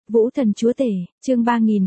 Vũ Thần Chúa Tể, chương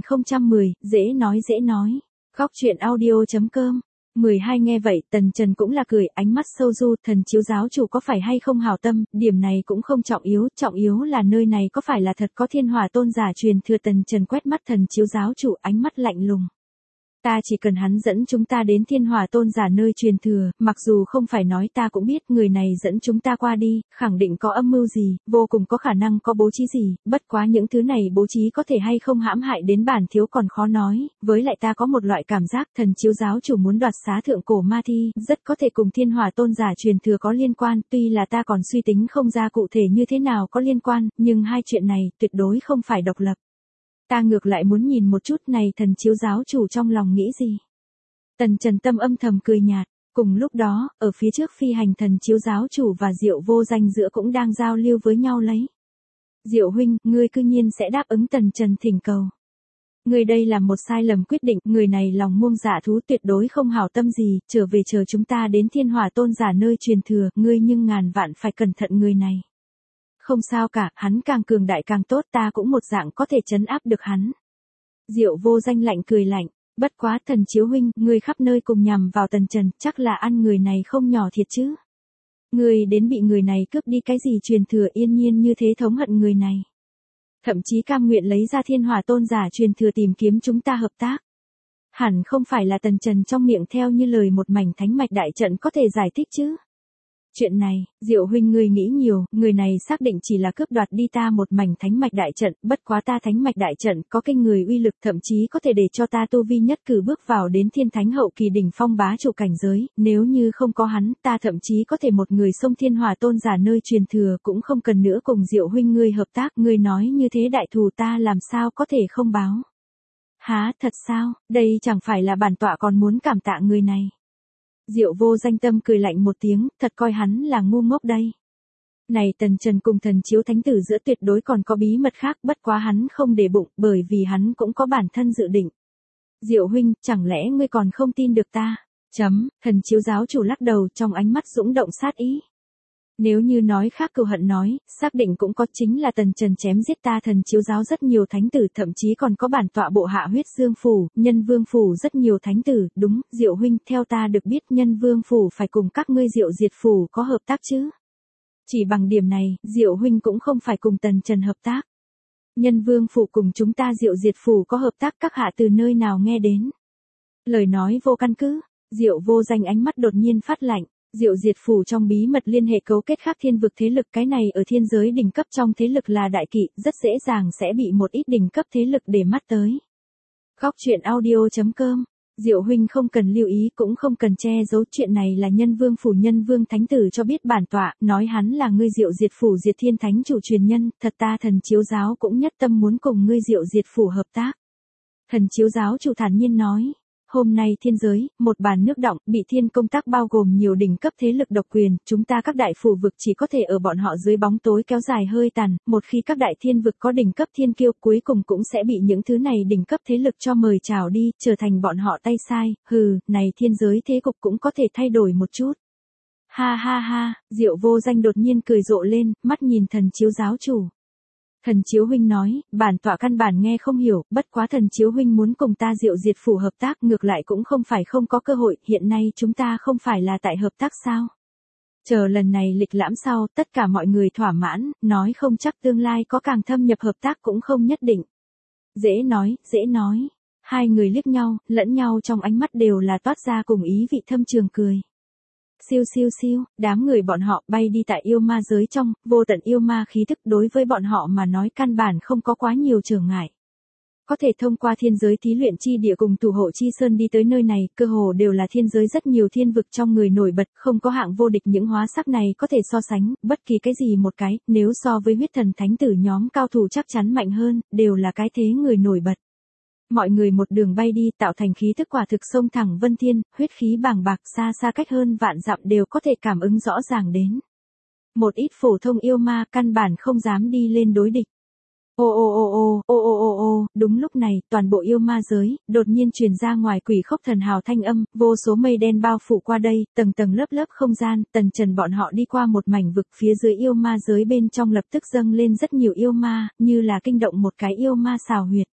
3010, dễ nói. Góc truyện audio.com. 12 nghe vậy, Tần Trần cũng là cười, ánh mắt sâu du, Thần Chiếu giáo chủ có phải hay không hảo tâm, điểm này cũng không trọng yếu là nơi này có phải là thật có Thiên Hỏa Tôn giả truyền thừa. Tần Trần quét mắt Thần Chiếu giáo chủ, ánh mắt lạnh lùng. Ta chỉ cần hắn dẫn chúng ta đến Thiên Hỏa Tôn giả nơi truyền thừa, mặc dù không phải nói ta cũng biết người này dẫn chúng ta qua đi, khẳng định có âm mưu gì, vô cùng có khả năng có bố trí gì, bất quá những thứ này bố trí có thể hay không hãm hại đến bản thiếu còn khó nói, với lại ta có một loại cảm giác Thần Chiếu giáo chủ muốn đoạt xá thượng cổ ma thi, rất có thể cùng Thiên Hỏa Tôn giả truyền thừa có liên quan, tuy là ta còn suy tính không ra cụ thể như thế nào có liên quan, nhưng hai chuyện này tuyệt đối không phải độc lập. Ta ngược lại muốn nhìn một chút này Thần Chiếu giáo chủ trong lòng nghĩ gì. Tần Trần tâm âm thầm cười nhạt, cùng lúc đó, ở phía trước phi hành Thần Chiếu giáo chủ và Diệu Vô Danh giữa cũng đang giao lưu với nhau lấy. Diệu huynh, ngươi cư nhiên sẽ đáp ứng Tần Trần thỉnh cầu. Ngươi đây là một sai lầm quyết định, người này lòng muông dạ thú tuyệt đối không hảo tâm gì, trở về chờ chúng ta đến Thiên Hỏa Tôn giả nơi truyền thừa, ngươi nhưng ngàn vạn phải cẩn thận người này. Không sao cả, hắn càng cường đại càng tốt, ta cũng một dạng có thể trấn áp được hắn. Diệu Vô Danh lạnh cười lạnh, bất quá Thần Chiếu huynh, ngươi khắp nơi cùng nhằm vào Tần Trần, chắc là ăn người này không nhỏ thiệt chứ. Ngươi đến bị người này cướp đi cái gì truyền thừa, yên nhiên như thế thống hận người này. Thậm chí cam nguyện lấy ra Thiên Hỏa Tôn giả truyền thừa tìm kiếm chúng ta hợp tác. Hẳn không phải là Tần Trần trong miệng theo như lời một mảnh thánh mạch đại trận có thể giải thích chứ. Chuyện này, Diệu huynh ngươi nghĩ nhiều, người này xác định chỉ là cướp đoạt đi ta một mảnh thánh mạch đại trận, bất quá ta thánh mạch đại trận có kinh người uy lực, thậm chí có thể để cho ta tu vi nhất cử bước vào đến thiên thánh hậu kỳ đỉnh phong bá chủ cảnh giới, nếu như không có hắn, ta thậm chí có thể một người xông Thiên Hỏa Tôn giả nơi truyền thừa, cũng không cần nữa cùng Diệu huynh ngươi hợp tác, ngươi nói như thế đại thù ta làm sao có thể không báo. Há, thật sao, đây chẳng phải là bản tọa còn muốn cảm tạ người này. Diệu Vô Danh tâm cười lạnh một tiếng, thật coi hắn là ngu ngốc đây. Này Tần Trần cùng Thần Chiếu thánh tử giữa tuyệt đối còn có bí mật khác, bất quá hắn không để bụng, bởi vì hắn cũng có bản thân dự định. Diệu huynh, chẳng lẽ ngươi còn không tin được ta? Thần Chiếu giáo chủ lắc đầu, trong ánh mắt dũng động sát ý. Nếu như nói khác cừu hận nói, xác định cũng có, chính là Tần Trần chém giết ta Thần Chiếu giáo rất nhiều thánh tử, thậm chí còn có bản tọa bộ hạ huyết dương phủ, nhân vương phủ rất nhiều thánh tử, đúng, Diệu huynh, theo ta được biết nhân vương phủ phải cùng các ngươi Diệu diệt phủ có hợp tác chứ. Chỉ bằng điểm này, Diệu huynh cũng không phải cùng Tần Trần hợp tác. Nhân vương phủ cùng chúng ta Diệu diệt phủ có hợp tác, các hạ từ nơi nào nghe đến. Lời nói vô căn cứ, Diệu Vô Danh ánh mắt đột nhiên phát lạnh. Diệu diệt phủ trong bí mật liên hệ cấu kết khác thiên vực thế lực, cái này ở thiên giới đỉnh cấp trong thế lực là đại kỵ, rất dễ dàng sẽ bị một ít đỉnh cấp thế lực để mắt tới. Góc truyện audio.com. Diệu huynh không cần lưu ý, cũng không cần che giấu, chuyện này là nhân vương phủ nhân vương thánh tử cho biết bản tọa, nói hắn là ngươi Diệu diệt phủ diệt thiên thánh chủ truyền nhân, thật ta Thần Chiếu giáo cũng nhất tâm muốn cùng ngươi Diệu diệt phủ hợp tác. Thần Chiếu giáo chủ thản nhiên nói. Hôm nay thiên giới, một bàn nước động, bị thiên công tác bao gồm nhiều đỉnh cấp thế lực độc quyền, chúng ta các đại phủ vực chỉ có thể ở bọn họ dưới bóng tối kéo dài hơi tàn, một khi các đại thiên vực có đỉnh cấp thiên kiêu cuối cùng cũng sẽ bị những thứ này đỉnh cấp thế lực cho mời chào đi, trở thành bọn họ tay sai, này thiên giới thế cục cũng có thể thay đổi một chút. Ha ha ha, Diệu Vô Danh đột nhiên cười rộ lên, mắt nhìn Thần Chiếu giáo chủ. Thần Chiếu huynh nói, bản tọa căn bản nghe không hiểu, bất quá Thần Chiếu huynh muốn cùng ta Diệu diệt phủ hợp tác, ngược lại cũng không phải không có cơ hội, hiện nay chúng ta không phải là tại hợp tác sao? Chờ lần này lịch lãm sau, tất cả mọi người thỏa mãn, nói không chắc tương lai có càng thâm nhập hợp tác cũng không nhất định. Dễ nói. Hai người liếc nhau, lẫn nhau trong ánh mắt đều là toát ra cùng ý vị thâm trường cười. Siêu, đám người bọn họ bay đi tại yêu ma giới trong, vô tận yêu ma khí thức đối với bọn họ mà nói căn bản không có quá nhiều trở ngại. Có thể thông qua thiên giới thí luyện chi địa cùng thủ hộ chi sơn đi tới nơi này, cơ hồ đều là thiên giới rất nhiều thiên vực trong người nổi bật, không có hạng vô địch, những hóa sắc này có thể so sánh, bất kỳ cái gì một cái, nếu so với huyết thần thánh tử nhóm cao thủ chắc chắn mạnh hơn, đều là cái thế người nổi bật. Mọi người một đường bay đi tạo thành khí thức quả thực sông thẳng vân thiên, huyết khí bàng bạc, xa cách hơn vạn dặm đều có thể cảm ứng rõ ràng đến. Một ít phổ thông yêu ma căn bản không dám đi lên đối địch. Ô, đúng lúc này, toàn bộ yêu ma giới, đột nhiên truyền ra ngoài quỷ khốc thần hào thanh âm, vô số mây đen bao phủ qua đây, tầng tầng lớp lớp không gian, Tần Trần bọn họ đi qua một mảnh vực phía dưới yêu ma giới bên trong lập tức dâng lên rất nhiều yêu ma, như là kinh động một cái yêu ma xào huyệt.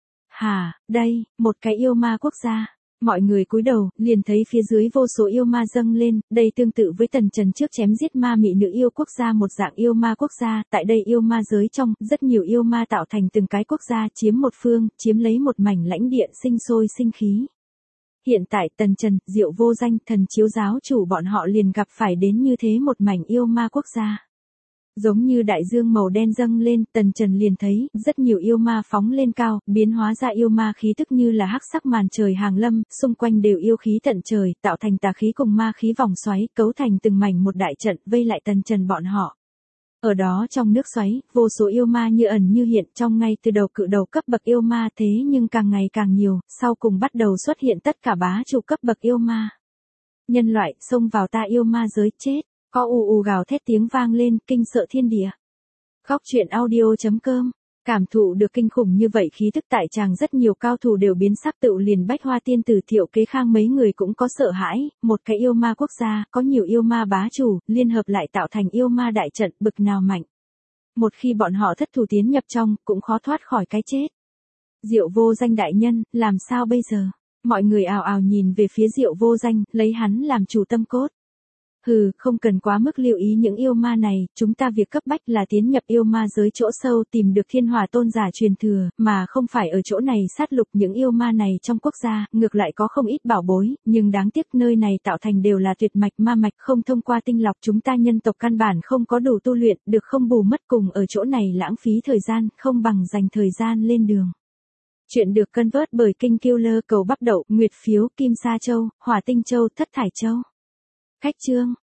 Hả, đây, một cái yêu ma quốc gia. Mọi người cúi đầu, liền thấy phía dưới vô số yêu ma dâng lên, đây tương tự với Tần Trần trước chém giết ma mị nữ yêu quốc gia một dạng yêu ma quốc gia, tại đây yêu ma giới trong, rất nhiều yêu ma tạo thành từng cái quốc gia chiếm một phương, chiếm lấy một mảnh lãnh địa sinh sôi sinh khí. Hiện tại Tần Trần, Diệu Vô Danh, Thần Chiếu giáo chủ bọn họ liền gặp phải đến như thế một mảnh yêu ma quốc gia. Giống như đại dương màu đen dâng lên, Tần Trần liền thấy, rất nhiều yêu ma phóng lên cao, biến hóa ra yêu ma khí tức như là hắc sắc màn trời hàng lâm, xung quanh đều yêu khí tận trời, tạo thành tà khí cùng ma khí vòng xoáy, cấu thành từng mảnh một đại trận, vây lại Tần Trần bọn họ. Ở đó trong nước xoáy, vô số yêu ma như ẩn như hiện trong ngay từ đầu cự đầu cấp bậc yêu ma thế nhưng càng ngày càng nhiều, sau cùng bắt đầu xuất hiện tất cả bá chủ cấp bậc yêu ma. Nhân loại, xông vào ta yêu ma giới chết. Có ù ù gào thét tiếng vang lên, kinh sợ thiên địa. Góc truyện audio.com. Cảm thụ được kinh khủng như vậy khí tức tại chàng rất nhiều cao thủ đều biến sắc tự liền Bách Hoa tiên tử Thiệu Kế Khang mấy người cũng có sợ hãi, một cái yêu ma quốc gia, có nhiều yêu ma bá chủ, liên hợp lại tạo thành yêu ma đại trận bực nào mạnh. Một khi bọn họ thất thủ tiến nhập trong, cũng khó thoát khỏi cái chết. Diệu Vô Danh đại nhân, làm sao bây giờ? Mọi người ào ào nhìn về phía Diệu Vô Danh, lấy hắn làm chủ tâm cốt. Hừ, không cần quá mức lưu ý những yêu ma này, chúng ta việc cấp bách là tiến nhập yêu ma giới chỗ sâu tìm được Thiên Hỏa tôn giả truyền thừa, mà không phải ở chỗ này sát lục những yêu ma này trong quốc gia, ngược lại có không ít bảo bối, nhưng đáng tiếc nơi này tạo thành đều là tuyệt mạch ma mạch không thông qua tinh lọc chúng ta nhân tộc căn bản không có đủ tu luyện, được không bù mất cùng ở chỗ này lãng phí thời gian, không bằng dành thời gian lên đường. Chuyện được cân vớt bởi Kinh Killer cầu bắp đậu, Nguyệt Phiếu, Kim Sa Châu, Hỏa Tinh Châu, Thất Thải Châu. Khách chương